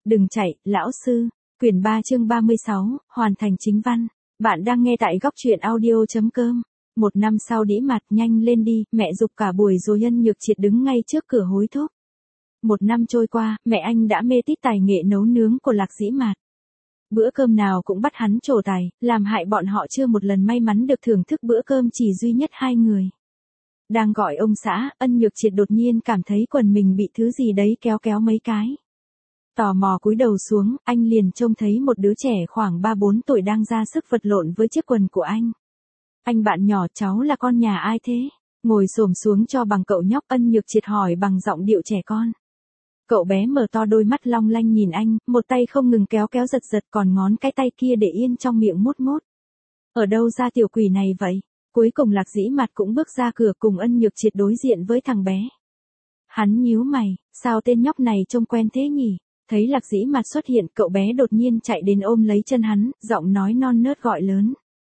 Đừng chạy, lão sư. Quyển 3 chương 36, hoàn thành chính văn. Bạn đang nghe tại góc truyện audio.com. Một năm sau đĩ mặt, nhanh lên đi, mẹ giục cả buổi rồi Ân Nhược Triệt đứng ngay trước cửa hối thúc. Một năm trôi qua, mẹ anh đã mê tít tài nghệ nấu nướng của Lạc Dĩ Mạt. Bữa cơm nào cũng bắt hắn trổ tài, làm hại bọn họ chưa một lần may mắn được thưởng thức bữa cơm chỉ duy nhất hai người. Đang gọi ông xã, Ân Nhược Triệt đột nhiên cảm thấy quần mình bị thứ gì đấy kéo kéo mấy cái. Tò mò cúi đầu xuống, anh liền trông thấy một đứa trẻ khoảng 3-4 tuổi đang ra sức vật lộn với chiếc quần của anh. Anh bạn nhỏ, cháu là con nhà ai thế? Ngồi xổm xuống cho bằng cậu nhóc, Ân Nhược Triệt hỏi bằng giọng điệu trẻ con. Cậu bé mở to đôi mắt long lanh nhìn anh, một tay không ngừng kéo kéo giật giật, còn ngón cái tay kia để yên trong miệng mút mút. Ở đâu ra tiểu quỷ này vậy? Cuối cùng Lạc Dĩ Mạt cũng bước ra cửa cùng Ân Nhược Triệt đối diện với thằng bé. Hắn nhíu mày, sao tên nhóc này trông quen thế nhỉ? Thấy Lạc Dĩ Mạt xuất hiện, cậu bé đột nhiên chạy đến ôm lấy chân hắn, giọng nói non nớt gọi lớn.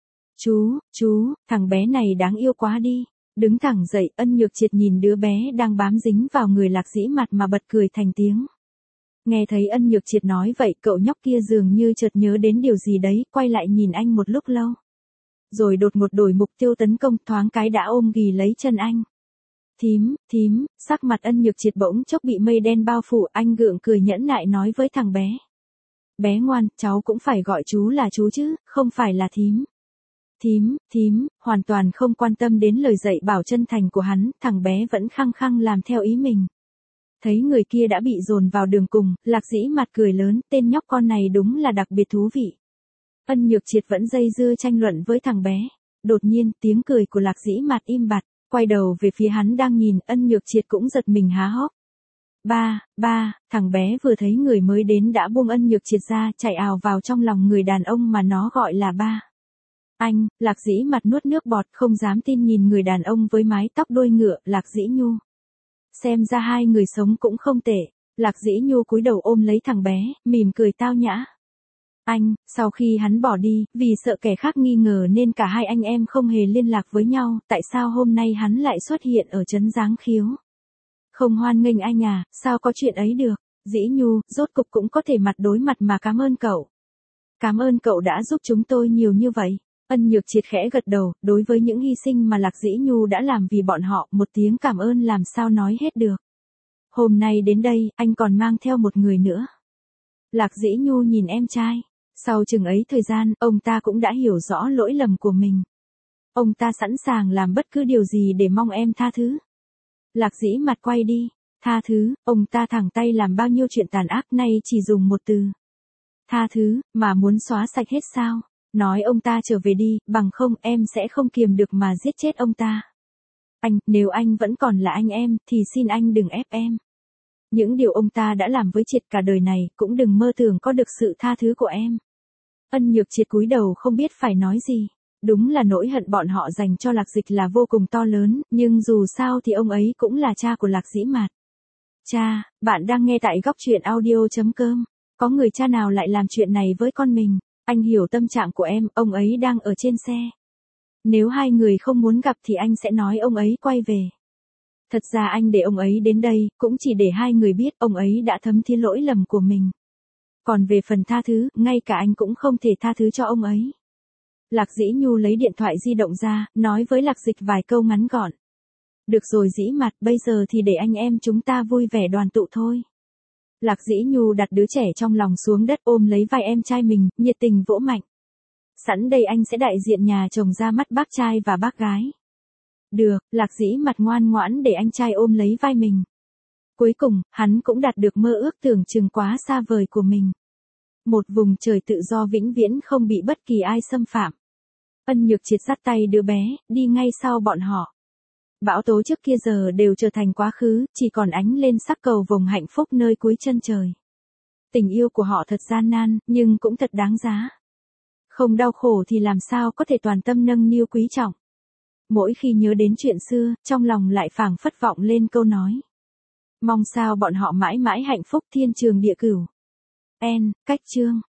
Chú, thằng bé này đáng yêu quá đi. Đứng thẳng dậy, Ân Nhược Triệt nhìn đứa bé đang bám dính vào người Lạc Dĩ Mạt mà bật cười thành tiếng. Nghe thấy Ân Nhược Triệt nói vậy, cậu nhóc kia dường như chợt nhớ đến điều gì đấy, quay lại nhìn anh một lúc lâu. Rồi đột ngột đổi mục tiêu tấn công, thoáng cái đã ôm ghì lấy chân anh. Thím, sắc mặt Ân Nhược Triệt bỗng chốc bị mây đen bao phủ, anh gượng cười nhẫn nại nói với thằng bé. Bé ngoan, cháu cũng phải gọi chú là chú chứ, không phải là thím. Thím, hoàn toàn không quan tâm đến lời dạy bảo chân thành của hắn, thằng bé vẫn khăng khăng làm theo ý mình. Thấy người kia đã bị dồn vào đường cùng, Lạc Dĩ Mạt cười lớn, tên nhóc con này đúng là đặc biệt thú vị. Ân Nhược Triệt vẫn dây dưa tranh luận với thằng bé. Đột nhiên, tiếng cười của Lạc Dĩ Mạt im bặt, quay đầu về phía hắn đang nhìn, Ân Nhược Triệt cũng giật mình há hốc. Ba, thằng bé vừa thấy người mới đến đã buông Ân Nhược Triệt ra, chạy ào vào trong lòng người đàn ông mà nó gọi là ba. Anh, Lạc Dĩ Mạt nuốt nước bọt, không dám tin nhìn người đàn ông với mái tóc đuôi ngựa, Lạc Dĩ Nhu. Xem ra hai người sống cũng không tệ. Lạc Dĩ Nhu cúi đầu ôm lấy thằng bé, mỉm cười tao nhã. Anh, sau khi hắn bỏ đi, vì sợ kẻ khác nghi ngờ nên cả hai anh em không hề liên lạc với nhau, tại sao hôm nay hắn lại xuất hiện ở trấn Giáng Khiếu? Không hoan nghênh anh à, sao có chuyện ấy được? Dĩ Nhu, rốt cục cũng có thể mặt đối mặt mà cảm ơn cậu. Cảm ơn cậu đã giúp chúng tôi nhiều như vậy. Ân Nhược Triệt khẽ gật đầu, đối với những hy sinh mà Lạc Dĩ Nhu đã làm vì bọn họ, một tiếng cảm ơn làm sao nói hết được. Hôm nay đến đây, anh còn mang theo một người nữa. Lạc Dĩ Nhu nhìn em trai. Sau chừng ấy thời gian, ông ta cũng đã hiểu rõ lỗi lầm của mình. Ông ta sẵn sàng làm bất cứ điều gì để mong em tha thứ. Lạc Dĩ Mạt quay đi. Tha thứ, ông ta thẳng tay làm bao nhiêu chuyện tàn ác, nay chỉ dùng một từ. Tha thứ, mà muốn xóa sạch hết sao? Nói ông ta trở về đi, bằng không em sẽ không kiềm được mà giết chết ông ta. Anh, nếu anh vẫn còn là anh em, thì xin anh đừng ép em. Những điều ông ta đã làm với Triệt cả đời này, cũng đừng mơ tưởng có được sự tha thứ của em. Ân Nhược Triệt cúi đầu không biết phải nói gì. Đúng là nỗi hận bọn họ dành cho Lạc Dịch là vô cùng to lớn, nhưng dù sao thì ông ấy cũng là cha của Lạc Dĩ Mạt. Cha, bạn đang nghe tại góc truyện audio.com. Có người cha nào lại làm chuyện này với con mình? Anh hiểu tâm trạng của em, ông ấy đang ở trên xe. Nếu hai người không muốn gặp thì anh sẽ nói ông ấy quay về. Thật ra anh để ông ấy đến đây, cũng chỉ để hai người biết ông ấy đã thấm thía lỗi lầm của mình. Còn về phần tha thứ, ngay cả anh cũng không thể tha thứ cho ông ấy. Lạc Dĩ Nhu lấy điện thoại di động ra, nói với Lạc Dịch vài câu ngắn gọn. Được rồi Dĩ Mạt, bây giờ thì để anh em chúng ta vui vẻ đoàn tụ thôi. Lạc Dĩ Nhu đặt đứa trẻ trong lòng xuống đất, ôm lấy vai em trai mình, nhiệt tình vỗ mạnh. Sẵn đây anh sẽ đại diện nhà chồng ra mắt bác trai và bác gái. Được, Lạc Dĩ Mạt ngoan ngoãn để anh trai ôm lấy vai mình. Cuối cùng, hắn cũng đạt được mơ ước tưởng chừng quá xa vời của mình. Một vùng trời tự do vĩnh viễn không bị bất kỳ ai xâm phạm. Ân Nhược Triệt dắt tay đứa bé, đi ngay sau bọn họ. Bão tố trước kia giờ đều trở thành quá khứ, chỉ còn ánh lên sắc cầu vồng hạnh phúc nơi cuối chân trời. Tình yêu của họ thật gian nan, nhưng cũng thật đáng giá. Không đau khổ thì làm sao có thể toàn tâm nâng niu quý trọng. Mỗi khi nhớ đến chuyện xưa, trong lòng lại phảng phất vọng lên câu nói. Mong sao bọn họ mãi mãi hạnh phúc thiên trường địa cửu. Cách chương.